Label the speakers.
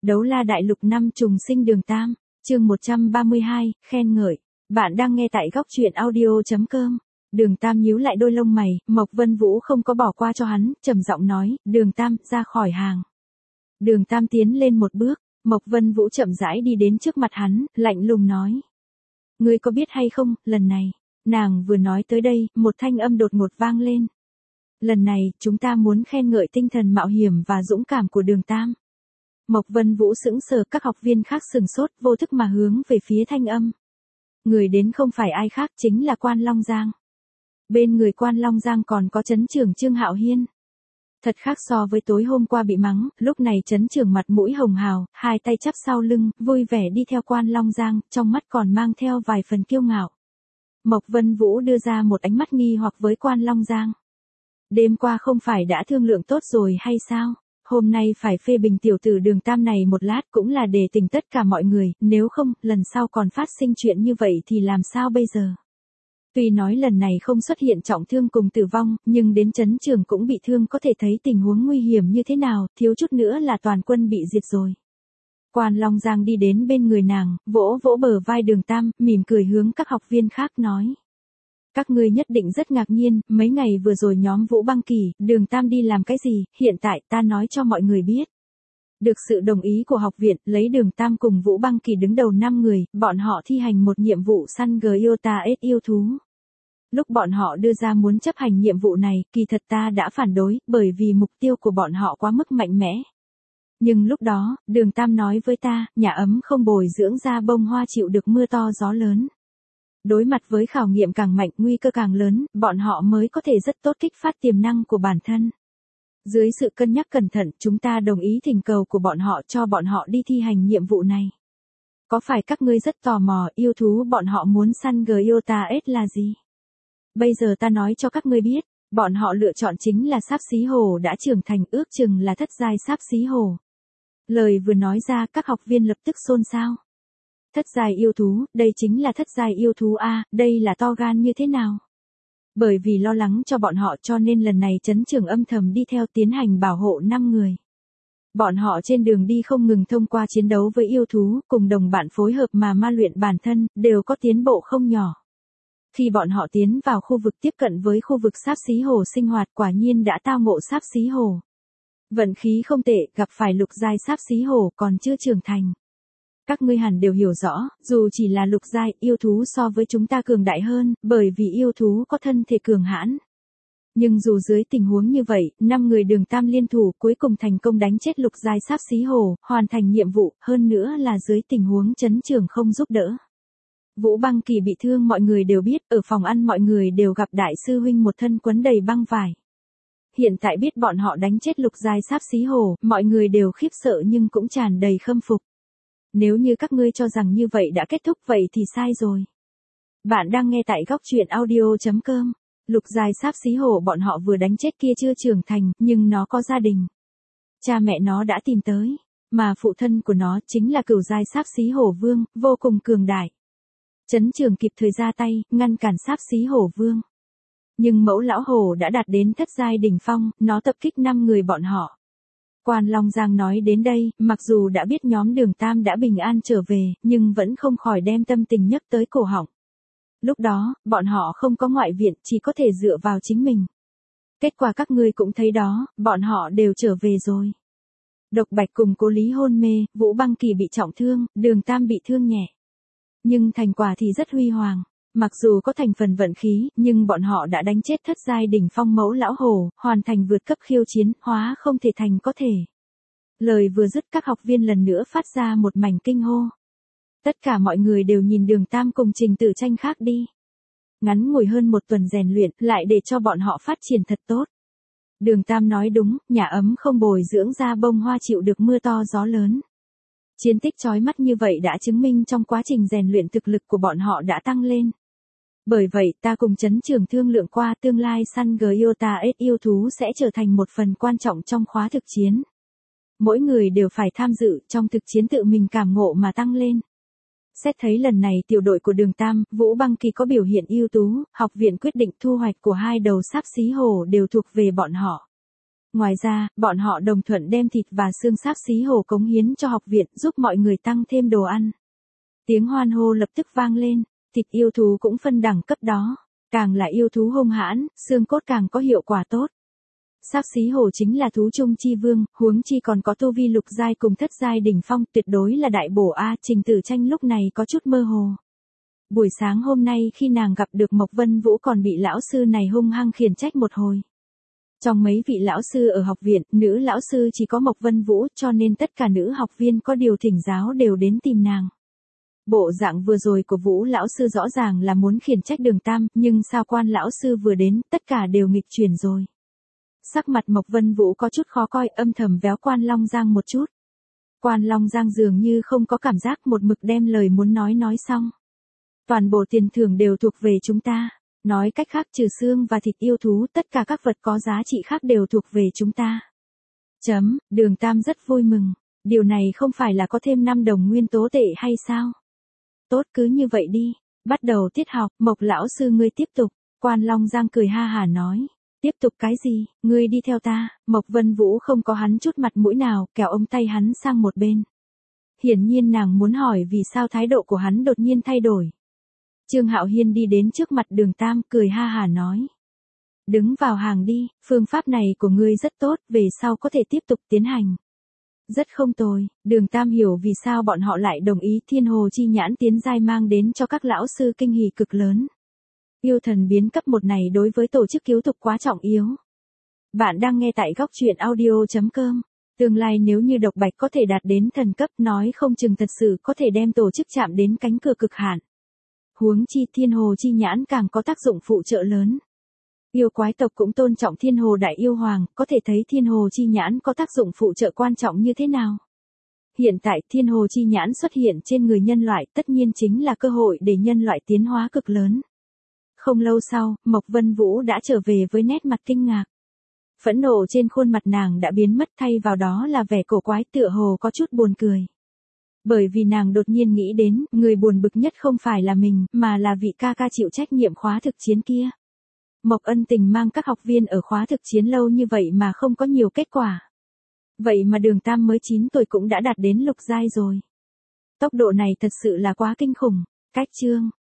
Speaker 1: Đấu la đại lục năm trùng sinh đường Tam, chương 132, khen ngợi. Bạn đang nghe tại góc truyện audio.com. Đường Tam nhíu lại đôi lông mày, Mộc Vân Vũ không có bỏ qua cho hắn, trầm giọng nói, Đường Tam, ra khỏi hàng. Đường Tam tiến lên một bước, Mộc Vân Vũ chậm rãi đi đến trước mặt hắn, lạnh lùng nói. Ngươi có biết hay không, lần này, nàng vừa nói tới đây, một thanh âm đột ngột vang lên. Lần này, chúng ta muốn khen ngợi tinh thần mạo hiểm và dũng cảm của Đường Tam. Mộc Vân Vũ sững sờ, các học viên khác sừng sốt, vô thức mà hướng về phía thanh âm. Người đến không phải ai khác, chính là Quan Long Giang. Bên người Quan Long Giang còn có trấn trưởng Trương Hạo Hiên. Thật khác so với tối hôm qua bị mắng, lúc này trấn trưởng mặt mũi hồng hào, hai tay chắp sau lưng, vui vẻ đi theo Quan Long Giang, trong mắt còn mang theo vài phần kiêu ngạo. Mộc Vân Vũ đưa ra một ánh mắt nghi hoặc với Quan Long Giang. Đêm qua không phải đã thương lượng tốt rồi hay sao? Hôm nay phải phê bình tiểu tử Đường Tam này một lát cũng là để tỉnh tất cả mọi người, nếu không, lần sau còn phát sinh chuyện như vậy thì làm sao bây giờ? Tuy nói lần này không xuất hiện trọng thương cùng tử vong, nhưng đến trấn trưởng cũng bị thương, có thể thấy tình huống nguy hiểm như thế nào, thiếu chút nữa là toàn quân bị diệt rồi. Quan Long Giang đi đến bên người nàng, vỗ vỗ bờ vai Đường Tam, mỉm cười hướng các học viên khác nói. Các ngươi nhất định rất ngạc nhiên, mấy ngày vừa rồi nhóm Vũ Băng Kỳ, Đường Tam đi làm cái gì, hiện tại ta nói cho mọi người biết. Được sự đồng ý của học viện, lấy Đường Tam cùng Vũ Băng Kỳ đứng đầu 5 người, bọn họ thi hành một nhiệm vụ săn Gyota S yêu thú. Lúc bọn họ đưa ra muốn chấp hành nhiệm vụ này, kỳ thật ta đã phản đối, bởi vì mục tiêu của bọn họ quá mức mạnh mẽ. Nhưng lúc đó, Đường Tam nói với ta, nhà ấm không bồi dưỡng ra bông hoa chịu được mưa to gió lớn. Đối mặt với khảo nghiệm càng mạnh, nguy cơ càng lớn, bọn họ mới có thể rất tốt kích phát tiềm năng của bản thân. Dưới sự cân nhắc cẩn thận, chúng ta đồng ý thỉnh cầu của bọn họ cho bọn họ đi thi hành nhiệm vụ này. Có phải các ngươi rất tò mò, yêu thú bọn họ muốn săn Gyota S là gì? Bây giờ ta nói cho các ngươi biết, bọn họ lựa chọn chính là sáp xí hổ đã trưởng thành, ước chừng là thất giai sáp xí hổ. Lời vừa nói ra, các học viên lập tức xôn xao. Thất giai yêu thú, đây chính là thất giai yêu thú a, đây là to gan như thế nào? Bởi vì lo lắng cho bọn họ cho nên lần này trấn trưởng âm thầm đi theo tiến hành bảo hộ 5 người. Bọn họ trên đường đi không ngừng thông qua chiến đấu với yêu thú, cùng đồng bạn phối hợp mà ma luyện bản thân, đều có tiến bộ không nhỏ. Khi bọn họ tiến vào khu vực tiếp cận với khu vực sáp xí hổ sinh hoạt, quả nhiên đã tao ngộ sáp xí hổ. Vận khí không tệ, gặp phải lục giai sáp xí hổ còn chưa trưởng thành. Các ngươi hẳn đều hiểu rõ, dù chỉ là lục giai, yêu thú so với chúng ta cường đại hơn, bởi vì yêu thú có thân thể cường hãn. Nhưng dù dưới tình huống như vậy, 5 người Đường Tam liên thủ cuối cùng thành công đánh chết lục giai sáp xí hổ, hoàn thành nhiệm vụ, hơn nữa là dưới tình huống trấn trưởng không giúp đỡ. Vũ Băng Kỳ bị thương mọi người đều biết, ở phòng ăn mọi người đều gặp đại sư huynh một thân quấn đầy băng vải. Hiện tại biết bọn họ đánh chết lục giai sáp xí hổ, mọi người đều khiếp sợ nhưng cũng tràn đầy khâm phục. Nếu như các ngươi cho rằng như vậy đã kết thúc vậy thì sai rồi. Bạn đang nghe tại góc truyện audio.com. Lục giai sáp xí hổ bọn họ vừa đánh chết kia chưa trưởng thành, nhưng nó có gia đình. Cha mẹ nó đã tìm tới, mà phụ thân của nó chính là cửu giai sáp xí hổ vương, vô cùng cường đại. Trấn trưởng kịp thời ra tay, ngăn cản sáp xí hổ vương. Nhưng mẫu lão hổ đã đạt đến thất giai đỉnh phong, nó tập kích 5 người bọn họ. Quan Long Giang nói đến đây, mặc dù đã biết nhóm Đường Tam đã bình an trở về, nhưng vẫn không khỏi đem tâm tình nhắc tới cổ họng. Lúc đó, bọn họ không có ngoại viện, chỉ có thể dựa vào chính mình. Kết quả các ngươi cũng thấy đó, bọn họ đều trở về rồi. Độc Bạch cùng Cố Lý hôn mê, Vũ Băng Kỳ bị trọng thương, Đường Tam bị thương nhẹ. Nhưng thành quả thì rất huy hoàng. Mặc dù có thành phần vận khí, nhưng bọn họ đã đánh chết thất giai đỉnh phong mẫu lão hổ, hoàn thành vượt cấp khiêu chiến, hóa không thể thành có thể. Lời vừa dứt các học viên lần nữa phát ra một mảnh kinh hô. Tất cả mọi người đều nhìn Đường Tam cùng Trình Tử Tranh khác đi. Ngắn ngủi hơn một tuần rèn luyện, lại để cho bọn họ phát triển thật tốt. Đường Tam nói đúng, nhà ấm không bồi dưỡng ra bông hoa chịu được mưa to gió lớn. Chiến tích chói mắt như vậy đã chứng minh trong quá trình rèn luyện thực lực của bọn họ đã tăng lên. Bởi vậy ta cùng trấn trưởng thương lượng qua tương lai săn Gyota S yêu thú sẽ trở thành một phần quan trọng trong khóa thực chiến. Mỗi người đều phải tham dự trong thực chiến tự mình cảm ngộ mà tăng lên. Xét thấy lần này tiểu đội của Đường Tam, Vũ Băng Kỳ có biểu hiện ưu tú, học viện quyết định thu hoạch của 2 đầu sáp xí hổ đều thuộc về bọn họ. Ngoài ra, bọn họ đồng thuận đem thịt và xương xác xí hổ cống hiến cho học viện giúp mọi người tăng thêm đồ ăn. Tiếng hoan hô lập tức vang lên, thịt yêu thú cũng phân đẳng cấp đó. Càng là yêu thú hung hãn, xương cốt càng có hiệu quả tốt. Xác xí hổ chính là thú trung chi vương, huống chi còn có tu vi lục giai cùng thất giai đỉnh phong, tuyệt đối là đại bổ a. Trình Tử Tranh lúc này có chút mơ hồ. Buổi sáng hôm nay khi nàng gặp được Mộc Vân Vũ còn bị lão sư này hung hăng khiển trách một hồi. Trong mấy vị lão sư ở học viện, nữ lão sư chỉ có Mộc Vân Vũ, cho nên tất cả nữ học viên có điều thỉnh giáo đều đến tìm nàng. Bộ dạng vừa rồi của Vũ lão sư rõ ràng là muốn khiển trách Đường Tam, nhưng sao Quan lão sư vừa đến, tất cả đều nghịch chuyển rồi. Sắc mặt Mộc Vân Vũ có chút khó coi, âm thầm véo Quan Long Giang một chút. Quan Long Giang dường như không có cảm giác, một mực đem lời muốn nói xong. Toàn bộ tiền thưởng đều thuộc về chúng ta. Nói cách khác trừ xương và thịt yêu thú, tất cả các vật có giá trị khác đều thuộc về chúng ta. Đường Tam rất vui mừng. Điều này không phải là có thêm 5 đồng nguyên tố tệ hay sao? Tốt, cứ như vậy đi. Bắt đầu tiết học, Mộc lão sư ngươi tiếp tục. Quan Long Giang cười ha hả nói. Tiếp tục cái gì, ngươi đi theo ta. Mộc Vân Vũ không có hắn chút mặt mũi nào, kéo ống tay hắn sang một bên. Hiển nhiên nàng muốn hỏi vì sao thái độ của hắn đột nhiên thay đổi. Trương Hạo Hiên đi đến trước mặt Đường Tam, cười ha hả nói. Đứng vào hàng đi, phương pháp này của ngươi rất tốt, về sau có thể tiếp tục tiến hành. Rất không tồi, Đường Tam hiểu vì sao bọn họ lại đồng ý Thiên Hồ Chi Nhãn tiến giai mang đến cho các lão sư kinh hỉ cực lớn. Yêu thần biến cấp 1 này đối với tổ chức cứu tục quá trọng yếu. Bạn đang nghe tại góc truyện audio.com. Tương lai nếu như Độc Bạch có thể đạt đến thần cấp, nói không chừng thật sự có thể đem tổ chức chạm đến cánh cửa cực hạn. Huống chi Thiên Hồ Chi Nhãn càng có tác dụng phụ trợ lớn. Yêu quái tộc cũng tôn trọng Thiên Hồ Đại Yêu Hoàng, có thể thấy Thiên Hồ Chi Nhãn có tác dụng phụ trợ quan trọng như thế nào. Hiện tại Thiên Hồ Chi Nhãn xuất hiện trên người nhân loại, tất nhiên chính là cơ hội để nhân loại tiến hóa cực lớn. Không lâu sau, Mộc Vân Vũ đã trở về với nét mặt kinh ngạc. Phẫn nộ trên khuôn mặt nàng đã biến mất, thay vào đó là vẻ cổ quái, tựa hồ có chút buồn cười. Bởi vì nàng đột nhiên nghĩ đến, người buồn bực nhất không phải là mình, mà là vị ca ca chịu trách nhiệm khóa thực chiến kia. Mộc Ân Tình mang các học viên ở khóa thực chiến lâu như vậy mà không có nhiều kết quả. Vậy mà Đường Tam mới 9 tuổi cũng đã đạt đến lục giai rồi. Tốc độ này thật sự là quá kinh khủng. Cách chương